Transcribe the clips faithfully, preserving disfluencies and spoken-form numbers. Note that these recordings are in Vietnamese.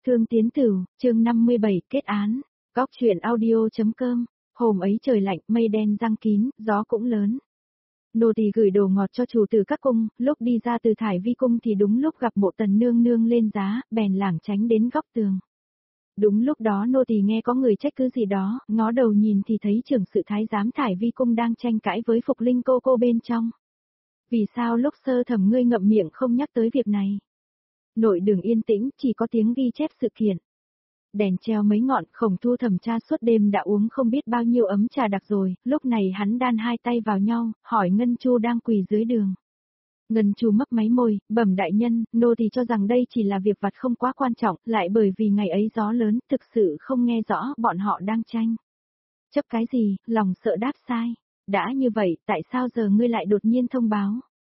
Thương Tiến Tửu, chương năm mươi bảy, kết án. Góc truyện audio.com. Hôm ấy trời lạnh, mây đen giăng kín, gió cũng lớn. Nô tỳ gửi đồ ngọt cho chủ tử các cung, lúc đi ra từ Thải Vi cung thì đúng lúc gặp Mộ Tần nương nương lên giá, bèn lảng tránh đến góc tường. Đúng lúc đó nô tỳ nghe có người trách cứ gì đó, ngó đầu nhìn thì thấy trưởng sự thái giám Thải Vi cung đang tranh cãi với Phục Linh cô cô bên trong. Vì sao lúc sơ thẩm ngươi ngậm miệng không nhắc tới việc này? Nội đường yên tĩnh, chỉ có tiếng ghi chép sự kiện. Đèn treo mấy ngọn, Khổng Thu thẩm tra suốt đêm đã uống không biết bao nhiêu ấm trà đặc rồi, lúc này hắn đan hai tay vào nhau, hỏi Ngân Chu đang quỳ dưới đường. Ngân Chu mấp máy môi, bẩm đại nhân, nô thì cho rằng đây chỉ là việc vặt không quá quan trọng, lại bởi vì ngày ấy gió lớn, thực sự không nghe rõ bọn họ đang tranh. Chấp cái gì, lòng sợ đáp sai. Đã như vậy, tại sao giờ ngươi lại đột nhiên thông báo?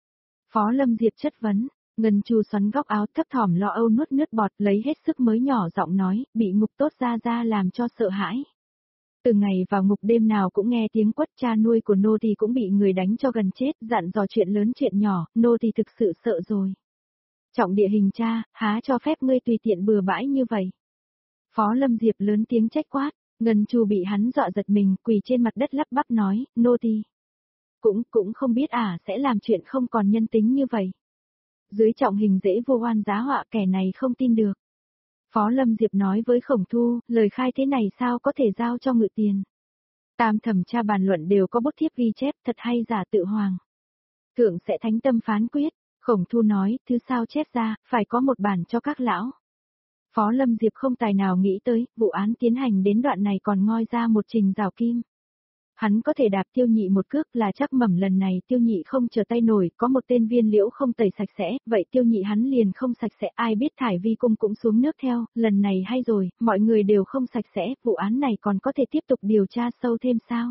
Phó Lâm Diệp chất vấn. Ngân Chu xoắn góc áo thấp thỏm lo âu nuốt nước bọt, lấy hết sức mới nhỏ giọng nói, bị ngục tốt ra ra làm cho sợ hãi. Từ ngày vào ngục đêm nào cũng nghe tiếng quất, cha nuôi của nô thì cũng bị người đánh cho gần chết, dặn dò chuyện lớn chuyện nhỏ, nô thì thực sự sợ rồi. Trọng địa hình cha, há cho phép ngươi tùy tiện bừa bãi như vậy. Phó Lâm Diệp lớn tiếng trách quát, Ngân Chu bị hắn dọa giật mình, quỳ trên mặt đất lắp bắp nói, nô thì cũng, cũng không biết à sẽ làm chuyện không còn nhân tính như vậy. Dưới trọng hình dễ vô oan giá họa, kẻ này không tin được. Phó Lâm Diệp nói với Khổng Thu, lời khai thế này sao có thể giao cho ngự tiền. Tam thẩm tra bàn luận đều có bút thiếp ghi chép, thật hay giả tự hoàng. Thượng sẽ thánh tâm phán quyết, Khổng Thu nói, thứ sao chép ra, phải có một bản cho các lão. Phó Lâm Diệp không tài nào nghĩ tới, vụ án tiến hành đến đoạn này còn ngoi ra một trình rào kim. Hắn có thể đạp Tiêu Nhị một cước là chắc mẩm lần này Tiêu Nhị không trở tay nổi, có một tên viên liễu không tẩy sạch sẽ, vậy Tiêu Nhị hắn liền không sạch sẽ, ai biết Thải Vi cung cũng xuống nước theo, lần này hay rồi, mọi người đều không sạch sẽ, vụ án này còn có thể tiếp tục điều tra sâu thêm sao?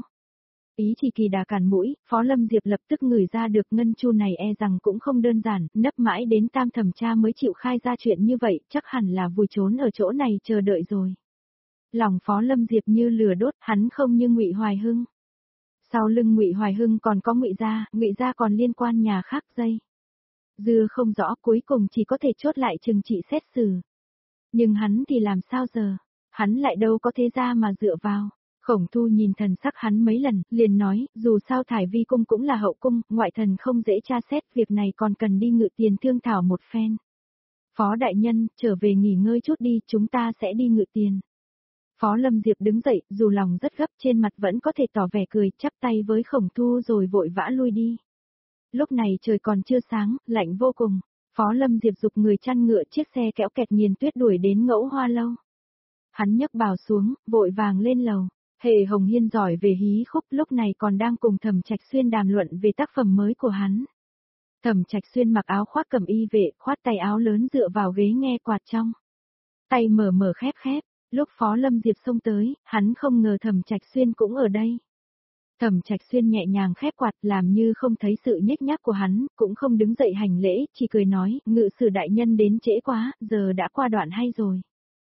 Ý chỉ kỳ đà cản mũi, Phó Lâm Diệp lập tức ngửi ra được Ngân Chu này e rằng cũng không đơn giản, nấp mãi đến tam thẩm tra mới chịu khai ra chuyện như vậy, chắc hẳn là vùi trốn ở chỗ này chờ đợi rồi. Lòng Phó Lâm Diệp như lửa đốt, hắn không như Ngụy Hoài Hưng. Sau lưng Ngụy Hoài Hưng còn có Ngụy gia, Ngụy gia còn liên quan nhà khác dây. Dưa không rõ, cuối cùng chỉ có thể chốt lại trừng trị xét xử. Nhưng hắn thì làm sao giờ? Hắn lại đâu có thế gia mà dựa vào. Khổng Thu nhìn thần sắc hắn mấy lần, liền nói, dù sao Thải Vi cung cũng là hậu cung, ngoại thần không dễ tra xét, việc này còn cần đi ngự tiền thương thảo một phen. Phó đại nhân, trở về nghỉ ngơi chút đi, chúng ta sẽ đi ngự tiền. Phó Lâm Diệp đứng dậy, dù lòng rất gấp, trên mặt vẫn có thể tỏ vẻ cười, chắp tay với Khổng Thu rồi vội vã lui đi. Lúc này trời còn chưa sáng, lạnh vô cùng. Phó Lâm Diệp giục người chăn ngựa chiếc xe kéo kẹt nghiền tuyết đuổi đến Ngẫu Hoa lâu. Hắn nhấc bào xuống, vội vàng lên lầu. Hề Hồng Hiên giỏi về hí khúc, lúc này còn đang cùng Thẩm Trạch Xuyên đàm luận về tác phẩm mới của hắn. Thẩm Trạch Xuyên mặc áo khoác cẩm y vệ, khoát tay áo lớn dựa vào ghế nghe quạt trong. Tay mở mở khép khép. Lúc Phó Lâm Diệp xông tới, hắn không ngờ Thẩm Trạch Xuyên cũng ở đây. Thẩm Trạch Xuyên nhẹ nhàng khép quạt, làm như không thấy sự nhếch nhác của hắn, cũng không đứng dậy hành lễ, chỉ cười nói, ngự sử đại nhân đến trễ quá, giờ đã qua đoạn hay rồi.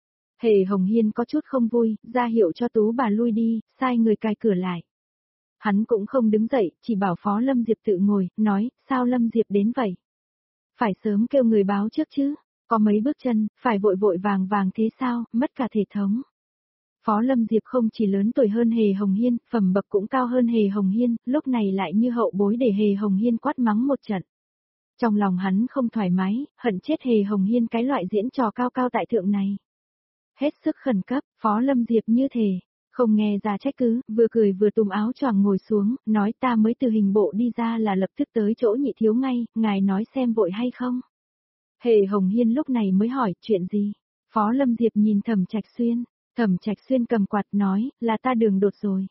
Hề Hồng Hiên có chút không vui, ra hiệu cho Tú bà lui đi, sai người cài cửa lại. Hắn cũng không đứng dậy, chỉ bảo Phó Lâm Diệp tự ngồi, nói, sao Lâm Diệp đến vậy? Phải sớm kêu người báo trước chứ. Có mấy bước chân, phải vội vội vàng vàng thế sao, mất cả thể thống. Phó Lâm Diệp không chỉ lớn tuổi hơn Hề Hồng Hiên, phẩm bậc cũng cao hơn Hề Hồng Hiên, lúc này lại như hậu bối để Hề Hồng Hiên quát mắng một trận. Trong lòng hắn không thoải mái, hận chết Hề Hồng Hiên cái loại diễn trò cao cao tại thượng này. Hết sức khẩn cấp, Phó Lâm Diệp như thể, không nghe ra trách cứ, vừa cười vừa túm áo choàng ngồi xuống, nói ta mới từ hình bộ đi ra là lập tức tới chỗ Nhị thiếu ngay, ngài nói xem vội hay không. Hề Hồng Hiên lúc này mới hỏi, chuyện gì? Phó Lâm Diệp nhìn Thẩm Trạch Xuyên, Thẩm Trạch Xuyên cầm quạt nói, là ta đường đột rồi.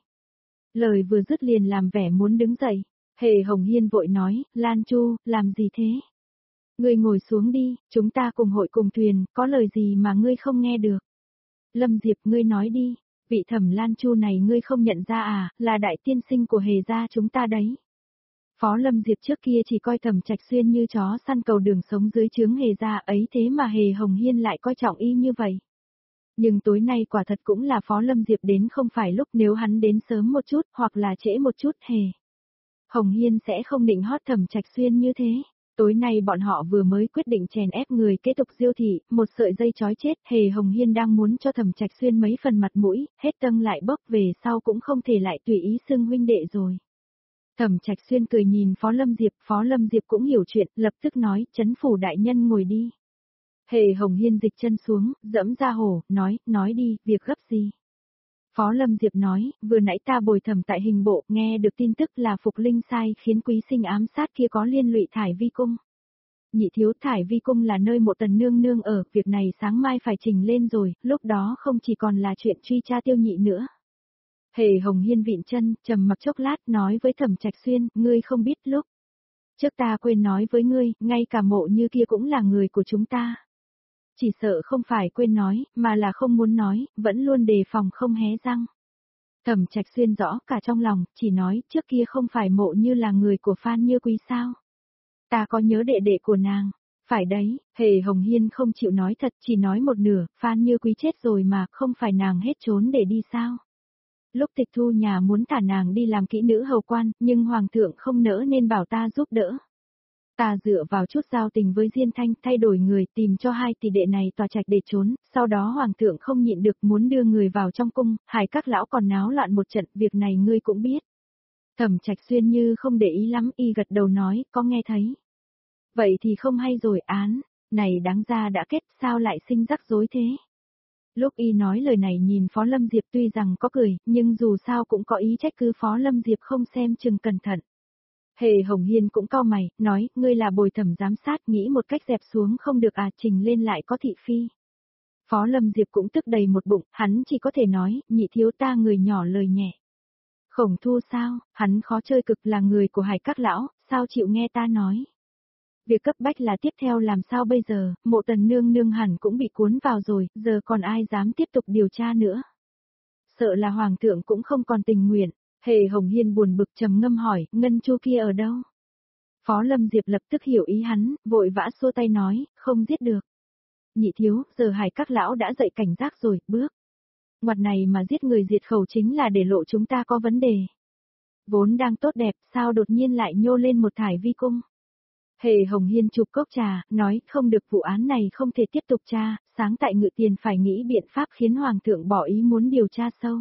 Lời vừa dứt liền làm vẻ muốn đứng dậy. Hề Hồng Hiên vội nói, Lan Chu, làm gì thế? Ngươi ngồi xuống đi, chúng ta cùng hội cùng thuyền, có lời gì mà ngươi không nghe được? Lâm Diệp, ngươi nói đi, vị Thẩm Lan Chu này ngươi không nhận ra à, là đại tiên sinh của Hề gia chúng ta đấy. Phó Lâm Diệp trước kia chỉ coi Thẩm Trạch Xuyên như chó săn cầu đường sống dưới trướng Hề gia ấy, thế mà Hề Hồng Hiên lại coi trọng y như vậy. Nhưng tối nay quả thật cũng là Phó Lâm Diệp đến không phải lúc, nếu hắn đến sớm một chút hoặc là trễ một chút Hề Hồng Hiên sẽ không định hót Thẩm Trạch Xuyên như thế. Tối nay bọn họ vừa mới quyết định chèn ép người kế tục diêu thị, một sợi dây chói chết, Hề Hồng Hiên đang muốn cho Thẩm Trạch Xuyên mấy phần mặt mũi, hết tâm lại bốc về sau cũng không thể lại tùy ý xưng huynh đệ rồi. Thẩm Trạch Xuyên cười nhìn Phó Lâm Diệp, Phó Lâm Diệp cũng hiểu chuyện, lập tức nói, Trấn phủ đại nhân ngồi đi. Hề Hồng Hiên dịch chân xuống, dẫm ra hổ, nói, nói đi, việc gấp gì. Phó Lâm Diệp nói, vừa nãy ta bồi thẩm tại hình bộ, nghe được tin tức là Phục Linh sai khiến quý sinh ám sát kia có liên lụy Thải Vi Cung. Nhị thiếu, Thải Vi Cung là nơi Mộ Tần nương nương ở, việc này sáng mai phải trình lên rồi, lúc đó không chỉ còn là chuyện truy tra Tiêu Nhị nữa. Hề Hồng Hiên vịn chân, trầm mặc chốc lát, nói với Thẩm Trạch Xuyên, ngươi không biết lúc trước ta quên nói với ngươi, ngay cả Mộ Như kia cũng là người của chúng ta. Chỉ sợ không phải quên nói, mà là không muốn nói, vẫn luôn đề phòng không hé răng. Thẩm Trạch Xuyên rõ cả trong lòng, chỉ nói, trước kia không phải Mộ Như là người của Phan Như Quý sao? Ta có nhớ đệ đệ của nàng. Phải đấy, Hề Hồng Hiên không chịu nói thật, chỉ nói một nửa, Phan Như Quý chết rồi mà, không phải nàng hết trốn để đi sao? Lúc tịch thu nhà muốn thả nàng đi làm kỹ nữ hầu quan, nhưng Hoàng thượng không nỡ nên bảo ta giúp đỡ. Ta dựa vào chút giao tình với Diên Thanh, thay đổi người, tìm cho hai tỷ đệ này tòa trạch để trốn, sau đó Hoàng thượng không nhịn được muốn đưa người vào trong cung, Hải các lão còn náo loạn một trận, việc này ngươi cũng biết. Thẩm Trạch Xuyên như không để ý lắm, y gật đầu nói, có nghe thấy. Vậy thì không hay rồi, án, này đáng ra đã kết, sao lại sinh rắc rối thế? Lúc y nói lời này nhìn Phó Lâm Diệp tuy rằng có cười, nhưng dù sao cũng có ý trách cứ Phó Lâm Diệp không xem chừng cẩn thận. Hề Hồng Hiên cũng cau mày, nói, ngươi là bồi thẩm giám sát, nghĩ một cách dẹp xuống không được à, trình lên lại có thị phi. Phó Lâm Diệp cũng tức đầy một bụng, hắn chỉ có thể nói, nhị thiếu ta người nhỏ lời nhẹ. Khổng Thu sao, hắn khó chơi cực, là người của Hải các lão, sao chịu nghe ta nói. Việc cấp bách là tiếp theo làm sao bây giờ, Mộ Tần nương nương hẳn cũng bị cuốn vào rồi, giờ còn ai dám tiếp tục điều tra nữa. Sợ là Hoàng thượng cũng không còn tình nguyện. Hề Hồng Hiên buồn bực trầm ngâm hỏi, Ngân Chu kia ở đâu? Phó Lâm Diệp lập tức hiểu ý hắn, vội vã xua tay nói, không giết được. Nhị thiếu, giờ Hải các lão đã dậy cảnh giác rồi, bước. Ngoặt này mà giết người diệt khẩu chính là để lộ chúng ta có vấn đề. Vốn đang tốt đẹp, sao đột nhiên lại nhô lên một Thải Vi Cung? Hề Hồng Hiên chụp cốc trà, nói, không được, vụ án này không thể tiếp tục tra, sáng tại Ngự Tiền phải nghĩ biện pháp khiến Hoàng thượng bỏ ý muốn điều tra sâu.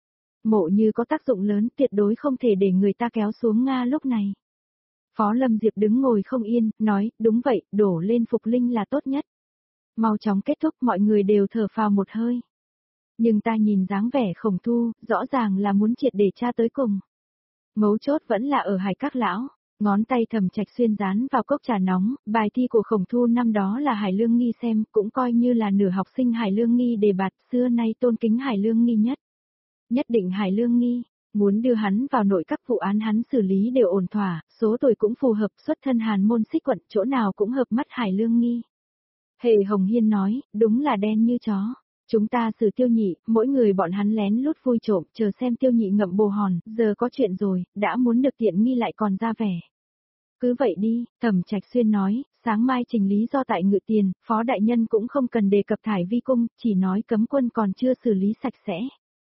Mộ Như có tác dụng lớn, tuyệt đối không thể để người ta kéo xuống Nga lúc này. Phó Lâm Diệp đứng ngồi không yên, nói, đúng vậy, đổ lên Phục Linh là tốt nhất. Mau chóng kết thúc, mọi người đều thở phào một hơi. Nhưng ta nhìn dáng vẻ Khổng Thu, rõ ràng là muốn triệt để tra tới cùng. Mấu chốt vẫn là ở Hải các lão. Ngón tay Thẩm Trạch Xuyên dán vào cốc trà nóng, bài thi của Khổng Thu năm đó là Hải Lương Nghi xem, cũng coi như là nửa học sinh Hải Lương Nghi đề bạt, xưa nay tôn kính Hải Lương Nghi nhất. Nhất định Hải Lương Nghi, muốn đưa hắn vào nội các vụ án hắn xử lý đều ổn thỏa, số tuổi cũng phù hợp, xuất thân Hàn Môn Xích Quận, chỗ nào cũng hợp mắt Hải Lương Nghi. Hề Hồng Hiên nói, đúng là đen như chó. Chúng ta xử Tiêu Nhị, mỗi người bọn hắn lén lút vui trộm, chờ xem Tiêu Nhị ngậm bồ hòn, giờ có chuyện rồi, đã muốn được tiện nghi lại còn ra vẻ. Cứ vậy đi, Thẩm Trạch Xuyên nói, sáng mai trình lý do tại Ngự Tiền, Phó Đại Nhân cũng không cần đề cập Thải Vi Cung, chỉ nói cấm quân còn chưa xử lý sạch sẽ.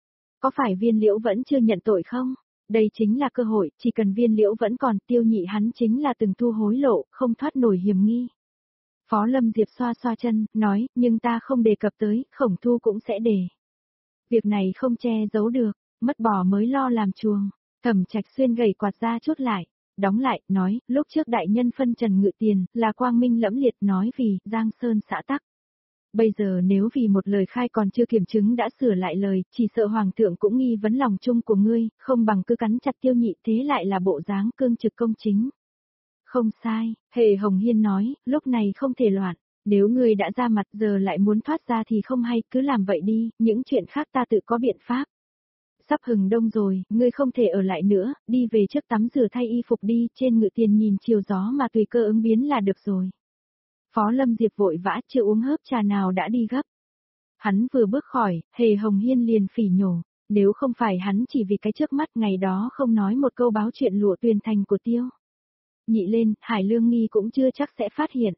Có phải Viên Liễu vẫn chưa nhận tội không? Đây chính là cơ hội, chỉ cần Viên Liễu vẫn còn, Tiêu Nhị hắn chính là từng thu hối lộ, không thoát nổi hiểm nghi. Phó Lâm Diệp xoa xoa chân, nói, nhưng ta không đề cập tới, Khổng Thu cũng sẽ đề. Việc này không che giấu được, mất bỏ mới lo làm chuồng. Thẩm Trạch Xuyên gầy quạt ra chút lại, đóng lại, nói, lúc trước đại nhân phân trần Ngự Tiền, là quang minh lẫm liệt nói vì, Giang Sơn xã tắc. Bây giờ nếu vì một lời khai còn chưa kiểm chứng đã sửa lại lời, chỉ sợ Hoàng thượng cũng nghi vấn lòng chung của ngươi, không bằng cứ cắn chặt Tiêu Nhị, thế lại là bộ dáng cương trực công chính. Không sai, Hề Hồng Hiên nói, lúc này không thể loạn, nếu ngươi đã ra mặt giờ lại muốn thoát ra thì không hay, cứ làm vậy đi, những chuyện khác ta tự có biện pháp. Sắp hừng đông rồi, ngươi không thể ở lại nữa, đi về trước tắm rửa thay y phục đi, trên Ngự Tiền nhìn chiều gió mà tùy cơ ứng biến là được rồi. Phó Lâm Diệp vội vã chưa uống hớp trà nào đã đi gấp. Hắn vừa bước khỏi, Hề Hồng Hiên liền phỉ nhổ, nếu không phải hắn chỉ vì cái trước mắt ngày đó không nói một câu báo chuyện lụa tuyền thành của Tiêu Nhị lên, Hải Lương Nghi cũng chưa chắc sẽ phát hiện.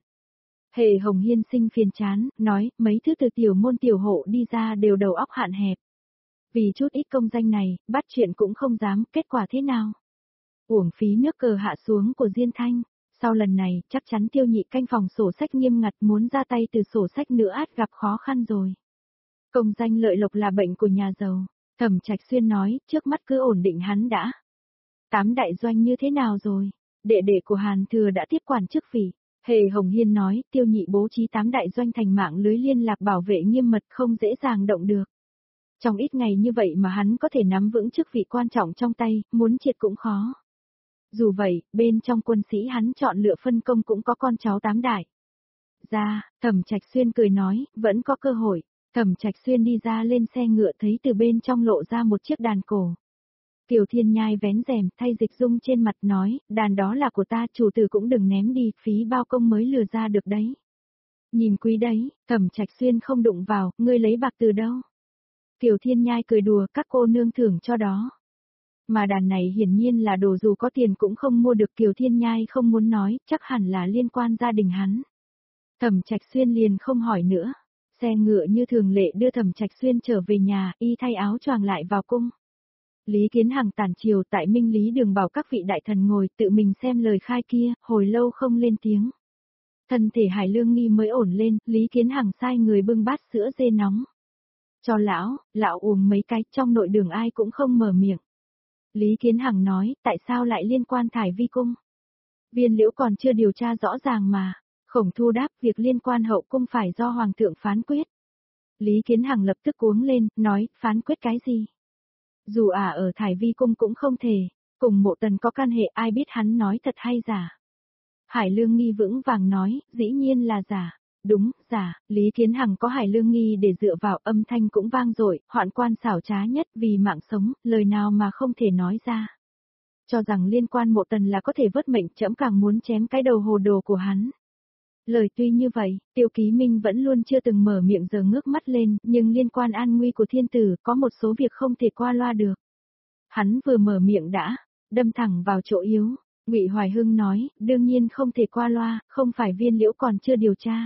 Hề Hồng Hiên sinh phiền chán, nói, mấy thứ từ tiểu môn tiểu hộ đi ra đều đầu óc hạn hẹp. Vì chút ít công danh này, bắt chuyện cũng không dám, kết quả thế nào? Uổng phí nước cờ hạ xuống của Diên Thanh. Sau lần này, chắc chắn Tiêu Nhị canh phòng sổ sách nghiêm ngặt, muốn ra tay từ sổ sách nữa át gặp khó khăn rồi. Công danh lợi lộc là bệnh của nhà giàu, Thẩm Trạch Xuyên nói, trước mắt cứ ổn định hắn đã. Tám đại doanh như thế nào rồi? Đệ đệ của Hàn Thừa đã tiếp quản chức vị. Hề Hồng Hiên nói, Tiêu Nhị bố trí tám đại doanh thành mạng lưới liên lạc bảo vệ nghiêm mật, không dễ dàng động được. Trong ít ngày như vậy mà hắn có thể nắm vững chức vị quan trọng trong tay, muốn triệt cũng khó. Dù vậy, bên trong quân sĩ hắn chọn lựa phân công cũng có con cháu tám đại. Ra, Thẩm Trạch Xuyên cười nói, vẫn có cơ hội. Thẩm Trạch Xuyên đi ra lên xe ngựa, thấy từ bên trong lộ ra một chiếc đàn cổ. Kiều Thiên Nhai vén rèm, thay Dịch Dung trên mặt nói, đàn đó là của ta, chủ tử cũng đừng ném đi, phí bao công mới lừa ra được đấy. Nhìn quý đấy, Thẩm Trạch Xuyên không đụng vào, ngươi lấy bạc từ đâu? Kiều Thiên Nhai cười đùa, các cô nương thưởng cho đó. Mà đàn này hiển nhiên là đồ dù có tiền cũng không mua được. Kiều Thiên Nhai không muốn nói, chắc hẳn là liên quan gia đình hắn. Thẩm Trạch Xuyên liền không hỏi nữa. Xe ngựa như thường lệ đưa Thẩm Trạch Xuyên trở về nhà, y thay áo choàng lại vào cung. Lý Kiến Hằng tản chiều tại Minh Lý Đường bảo các vị đại thần ngồi tự mình xem lời khai kia, hồi lâu không lên tiếng. Thân thể Hải Lương Nghi mới ổn lên, Lý Kiến Hằng sai người bưng bát sữa dê nóng. Cho lão, lão uống mấy cái, trong nội đường ai cũng không mở miệng. Lý Kiến Hằng nói, tại sao lại liên quan Thải Vi cung? Viên Liễu còn chưa điều tra rõ ràng mà. Khổng Thu đáp, việc liên quan hậu cung phải do Hoàng thượng phán quyết. Lý Kiến Hằng lập tức cuống lên, nói, phán quyết cái gì? Dù ả ở Thải Vi cung cũng không thể, cùng Mộ Tần có căn hệ, ai biết hắn nói thật hay giả. Hải Lương Nghi vững vàng nói, dĩ nhiên là giả. Đúng, giả, Lý Kiến Hằng có Hải Lương Nghi để dựa vào, âm thanh cũng vang dội, hoạn quan xảo trá nhất vì mạng sống, lời nào mà không thể nói ra. Cho rằng liên quan Mộ Tần là có thể vớt mệnh, trẫm càng muốn chém cái đầu hồ đồ của hắn. Lời tuy như vậy, Tiêu Ký Minh vẫn luôn chưa từng mở miệng, giờ ngước mắt lên, nhưng liên quan an nguy của thiên tử, có một số việc không thể qua loa được. Hắn vừa mở miệng đã, đâm thẳng vào chỗ yếu. Ngụy Hoài Hưng nói, đương nhiên không thể qua loa, không phải Viên Liễu còn chưa điều tra.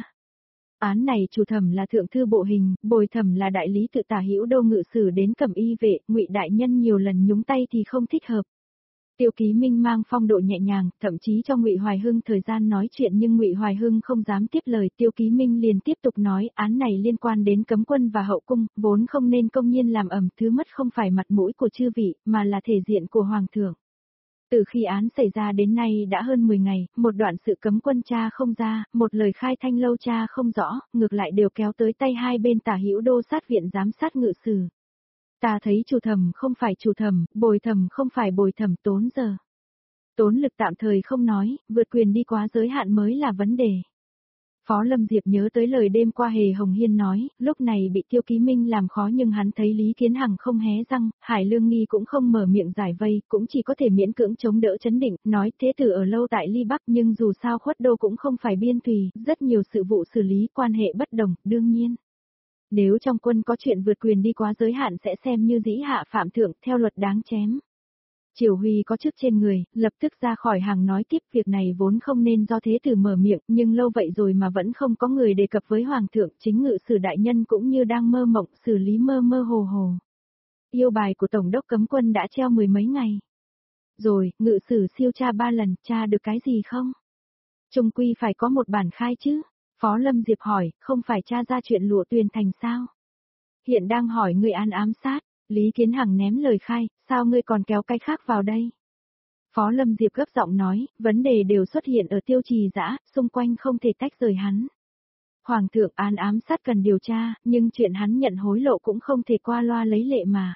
Án này chủ thẩm là thượng thư bộ hình, bồi thẩm là đại lý tự Tả Hữu Đô ngự sử đến Cẩm Y vệ, Ngụy đại nhân nhiều lần nhúng tay thì không thích hợp. Tiêu Ký Minh mang phong độ nhẹ nhàng, thậm chí cho Ngụy Hoài Hưng thời gian nói chuyện, nhưng Ngụy Hoài Hưng không dám tiếp lời. Tiêu Ký Minh liền tiếp tục nói, án này liên quan đến cấm quân và hậu cung, vốn không nên công nhiên làm ầm, thứ mất không phải mặt mũi của chư vị, mà là thể diện của hoàng thượng. Từ khi án xảy ra đến nay đã hơn mười ngày, một đoạn sự cấm quân tra không ra, một lời khai thanh lâu tra không rõ, ngược lại đều kéo tới tay hai bên Tả Hữu Đô sát viện giám sát ngự sử. Ta thấy chủ thẩm không phải chủ thẩm, bồi thẩm không phải bồi thẩm, tốn giờ. Tốn lực tạm thời không nói, vượt quyền đi quá giới hạn mới là vấn đề. Phó Lâm Diệp nhớ tới lời đêm qua Hề Hồng Hiên nói, lúc này bị Tiêu Ký Minh làm khó, nhưng hắn thấy Lý Kiến Hằng không hé răng, Hải Lương Nghi cũng không mở miệng giải vây, cũng chỉ có thể miễn cưỡng chống đỡ chấn định, nói thế tử ở lâu tại Ly Bắc, nhưng dù sao Khuất Đô cũng không phải biên thùy, rất nhiều sự vụ xử lý quan hệ bất đồng, đương nhiên. Nếu trong quân có chuyện vượt quyền đi quá giới hạn sẽ xem như dĩ hạ phạm thượng, theo luật đáng chém. Triều Huy có chức trên người, lập tức ra khỏi hàng nói tiếp, việc này vốn không nên do thế tử mở miệng, nhưng lâu vậy rồi mà vẫn không có người đề cập với hoàng thượng, chính ngự sử đại nhân cũng như đang mơ mộng, xử lý mơ mơ hồ hồ. Yêu bài của tổng đốc cấm quân đã treo mười mấy ngày. Rồi, ngự sử siêu tra ba lần, tra được cái gì không? Trung quy phải có một bản khai chứ? Phó Lâm Diệp hỏi, không phải tra ra chuyện Lụa Tuyền Thành sao? Hiện đang hỏi người an ám sát. Lý Kiến Hằng ném lời khai, sao ngươi còn kéo cái khác vào đây? Phó Lâm Diệp gấp giọng nói, vấn đề đều xuất hiện ở Tiêu Trì Dã, xung quanh không thể tách rời hắn. Hoàng thượng an ám sát cần điều tra, nhưng chuyện hắn nhận hối lộ cũng không thể qua loa lấy lệ mà.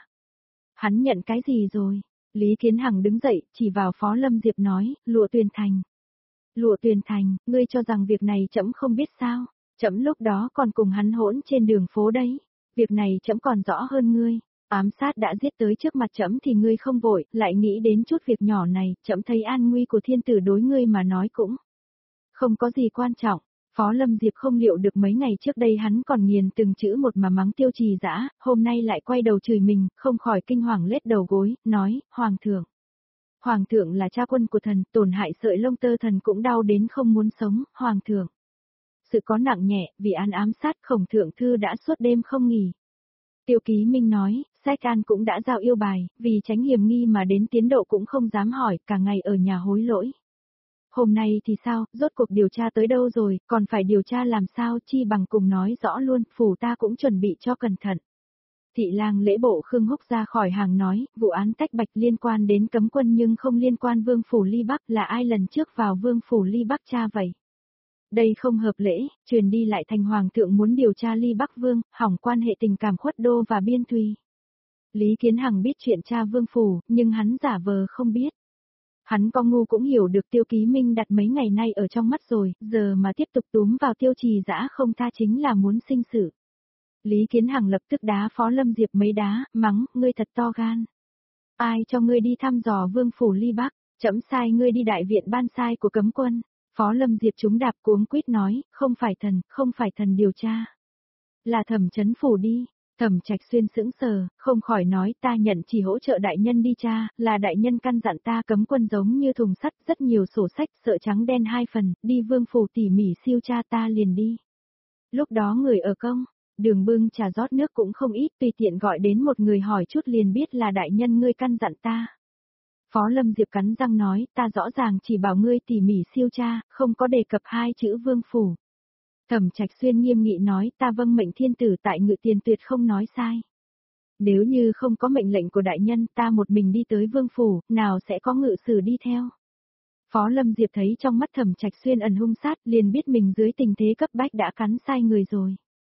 Hắn nhận cái gì rồi? Lý Kiến Hằng đứng dậy, chỉ vào Phó Lâm Diệp nói, Lụa Tuyền Thành. Lụa Tuyền Thành, ngươi cho rằng việc này trẫm không biết sao? Trẫm lúc đó còn cùng hắn hỗn trên đường phố đấy. Việc này trẫm còn rõ hơn ngươi. Ám sát đã giết tới trước mặt trẫm thì ngươi không vội, lại nghĩ đến chút việc nhỏ này, trẫm thấy an nguy của thiên tử đối ngươi mà nói cũng không có gì quan trọng. Phó Lâm Diệp không liệu được mấy ngày trước đây hắn còn nghiền từng chữ một mà mắng Tiêu Trì Dã, hôm nay lại quay đầu chửi mình, không khỏi kinh hoàng lết đầu gối, nói, Hoàng thượng. Hoàng thượng là cha quân của thần, tổn hại sợi lông tơ thần cũng đau đến không muốn sống, Hoàng thượng. Sự có nặng nhẹ, vì an ám sát Khổng thượng thư đã suốt đêm không nghỉ. Tiêu Ký Minh nói, Sách An cũng đã giao yêu bài, vì tránh hiểm nghi mà đến tiến độ cũng không dám hỏi, cả ngày ở nhà hối lỗi. Hôm nay thì sao, rốt cuộc điều tra tới đâu rồi, còn phải điều tra làm sao, chi bằng cùng nói rõ luôn, phủ ta cũng chuẩn bị cho cẩn thận. Thị lang lễ bộ Khương Húc ra khỏi hàng nói, vụ án tách bạch liên quan đến cấm quân nhưng không liên quan vương phủ Ly Bắc, là ai lần trước vào vương phủ Ly Bắc cha vậy? Đây không hợp lễ, truyền đi lại thành hoàng thượng muốn điều tra Ly Bắc vương, hỏng quan hệ tình cảm Khuất Đô và Biên Thùy. Lý Kiến Hằng biết chuyện cha vương phủ, nhưng hắn giả vờ không biết. Hắn có ngu cũng hiểu được Tiêu Ký Minh đặt mấy ngày nay ở trong mắt rồi, giờ mà tiếp tục túm vào Tiêu Trì Dã không tha chính là muốn sinh sự. Lý Kiến Hằng lập tức đá Phó Lâm Diệp mấy đá, mắng, ngươi thật to gan. Ai cho ngươi đi thăm dò vương phủ Ly Bắc, trẫm sai ngươi đi đại viện ban sai của cấm quân. Phó Lâm Diệp trúng đạp cuống quýt nói, không phải thần, không phải thần điều tra. Là Thẩm Chấn phủ đi. Thẩm Trạch Xuyên sững sờ, không khỏi nói ta nhận chỉ hỗ trợ đại nhân đi tra, là đại nhân căn dặn ta cấm quân giống như thùng sắt, rất nhiều sổ sách, sợ trắng đen hai phần, đi vương phủ tỉ mỉ siêu tra ta liền đi. Lúc đó người ở công, đường bưng trà rót nước cũng không ít, tùy tiện gọi đến một người hỏi chút liền biết là đại nhân ngươi căn dặn ta. Phó Lâm Diệp cắn răng nói, ta rõ ràng chỉ bảo ngươi tỉ mỉ siêu tra, không có đề cập hai chữ vương phủ. Thẩm Trạch Xuyên nghiêm nghị nói, ta vâng mệnh thiên tử tại Ngự Tiền tuyệt không nói sai. Nếu như không có mệnh lệnh của đại nhân, ta một mình đi tới vương phủ, nào sẽ có ngự sử đi theo. Phó Lâm Diệp thấy trong mắt Thẩm Trạch Xuyên ẩn hung sát, liền biết mình dưới tình thế cấp bách đã cắn sai người rồi.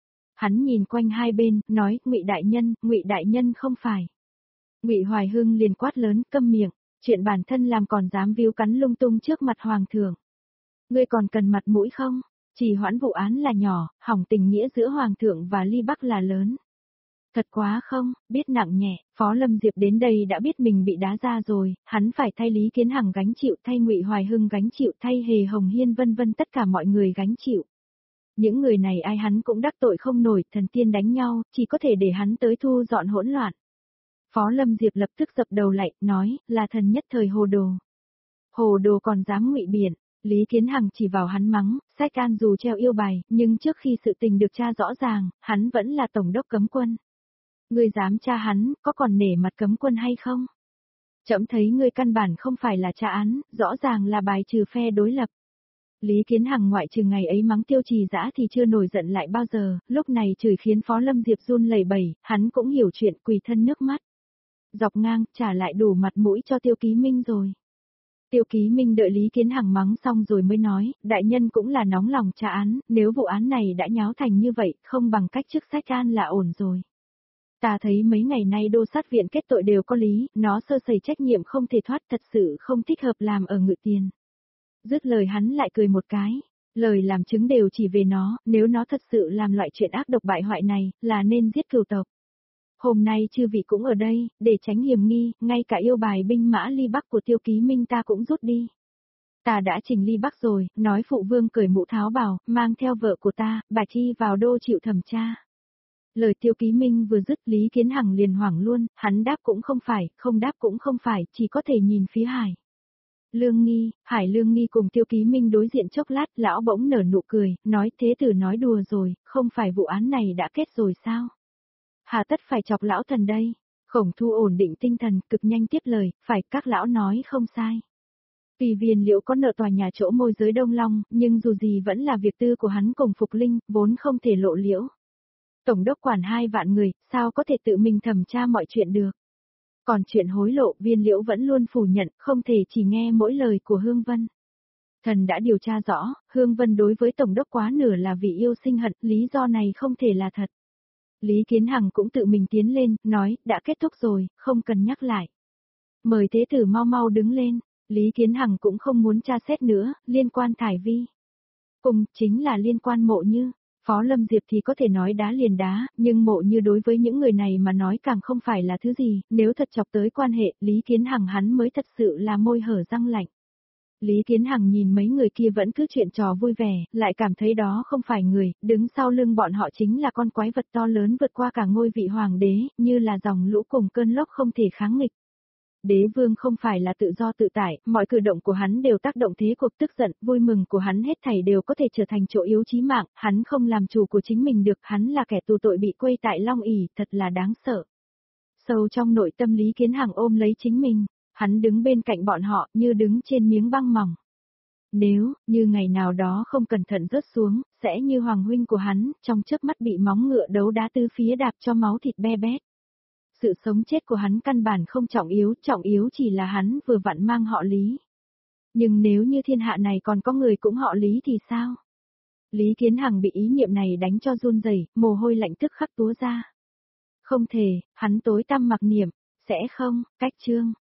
Hắn nhìn quanh hai bên, nói, Ngụy đại nhân, Ngụy đại nhân không phải. Ngụy Hoài Hưng liền quát lớn, câm miệng, chuyện bản thân làm còn dám víu cắn lung tung trước mặt hoàng thượng. Ngươi còn cần mặt mũi không? Chỉ hoãn vụ án là nhỏ, hỏng tình nghĩa giữa hoàng thượng và Ly Bắc là lớn. Thật quá không, biết nặng nhẹ, Phó Lâm Diệp đến đây đã biết mình bị đá ra rồi, hắn phải thay Lý Kiến Hằng gánh chịu, thay Ngụy Hoài Hưng gánh chịu, thay Hề Hồng Hiên vân vân tất cả mọi người gánh chịu. Những người này ai hắn cũng đắc tội không nổi, thần tiên đánh nhau, chỉ có thể để hắn tới thu dọn hỗn loạn. Phó Lâm Diệp lập tức dập đầu lại, nói, là thần nhất thời hồ đồ. Hồ đồ còn dám ngụy biện. Lý Kiến Hằng chỉ vào hắn mắng, sách can dù treo yêu bài, nhưng trước khi sự tình được tra rõ ràng, hắn vẫn là tổng đốc cấm quân. Ngươi dám tra hắn, có còn nể mặt cấm quân hay không? Trẫm thấy ngươi căn bản không phải là tra án, rõ ràng là bài trừ phe đối lập. Lý Kiến Hằng ngoại trừ ngày ấy mắng Tiêu Trì Dã thì chưa nổi giận lại bao giờ, lúc này chửi khiến Phó Lâm Diệp run lẩy bẩy, hắn cũng hiểu chuyện quỳ thân nước mắt. Dọc ngang, trả lại đủ mặt mũi cho Tiêu Ký Minh rồi. Tiêu Ký Minh đợi Lý Kiến Hằng mắng xong rồi mới nói, đại nhân cũng là nóng lòng tra án, nếu vụ án này đã nháo thành như vậy, không bằng cách chức sách an là ổn rồi. Ta thấy mấy ngày nay đô sát viện kết tội đều có lý, nó sơ sẩy trách nhiệm không thể thoát, thật sự không thích hợp làm ở Ngự Tiền. Dứt lời hắn lại cười một cái, lời làm chứng đều chỉ về nó, nếu nó thật sự làm loại chuyện ác độc bại hoại này, là nên giết cửu tộc. Hôm nay chư vị cũng ở đây, để tránh hiểm nghi, ngay cả yêu bài binh mã Ly Bắc của Tiêu Ký Minh ta cũng rút đi. Ta đã trình Ly Bắc rồi, nói phụ vương cởi mũ tháo bào, mang theo vợ của ta, Bạch Chi vào đô chịu thẩm tra. Lời Tiêu Ký Minh vừa dứt Lý Kiến Hằng liền hoảng luôn, hắn đáp cũng không phải, không đáp cũng không phải, chỉ có thể nhìn phía Hải. Lương Nghi, Hải Lương Nghi cùng Tiêu Ký Minh đối diện chốc lát, lão bỗng nở nụ cười, nói thế tử nói đùa rồi, không phải vụ án này đã kết rồi sao? Hà tất phải chọc lão thần đây. Khổng Thu ổn định tinh thần, cực nhanh tiếp lời, phải, các lão nói không sai. Vì Viên Liễu có nợ tòa nhà chỗ môi giới Đông Long, nhưng dù gì vẫn là việc tư của hắn cùng Phục Linh, vốn không thể lộ liễu. Tổng đốc quản hai vạn người, sao có thể tự mình thẩm tra mọi chuyện được. Còn chuyện hối lộ, Viên Liễu vẫn luôn phủ nhận, không thể chỉ nghe mỗi lời của Hương Vân. Thần đã điều tra rõ, Hương Vân đối với Tổng đốc quá nửa là vì yêu sinh hận, lý do này không thể là thật. Lý Kiến Hằng cũng tự mình tiến lên, nói, đã kết thúc rồi, không cần nhắc lại. Mời thế tử mau mau đứng lên, Lý Kiến Hằng cũng không muốn tra xét nữa, liên quan Thải Vi. Cùng, chính là liên quan Mộ Như. Phó Lâm Diệp thì có thể nói đá liền đá, nhưng Mộ Như đối với những người này mà nói càng không phải là thứ gì, nếu thật chọc tới quan hệ, Lý Kiến Hằng hắn mới thật sự là môi hở răng lạnh. Lý Kiến Hằng nhìn mấy người kia vẫn cứ chuyện trò vui vẻ, lại cảm thấy đó không phải người, đứng sau lưng bọn họ chính là con quái vật to lớn vượt qua cả ngôi vị hoàng đế, như là dòng lũ cùng cơn lốc không thể kháng nghịch. Đế vương không phải là tự do tự tại, mọi cử động của hắn đều tác động thế cuộc, tức giận, vui mừng của hắn hết thảy đều có thể trở thành chỗ yếu chí mạng, hắn không làm chủ của chính mình được, hắn là kẻ tù tội bị quây tại Long ỷ, thật là đáng sợ. Sâu trong nội tâm Lý Kiến Hằng ôm lấy chính mình, hắn đứng bên cạnh bọn họ như đứng trên miếng băng mỏng. Nếu, như ngày nào đó không cẩn thận rớt xuống, sẽ như hoàng huynh của hắn, trong chớp mắt bị móng ngựa đấu đá tứ phía đạp cho máu thịt be bét. Sự sống chết của hắn căn bản không trọng yếu, trọng yếu chỉ là hắn vừa vặn mang họ Lý. Nhưng nếu như thiên hạ này còn có người cũng họ Lý thì sao? Lý Kiến Hằng bị ý niệm này đánh cho run rẩy, mồ hôi lạnh tức khắc túa ra. Không thể, hắn tối tăm mặc niệm, sẽ không, cách chương.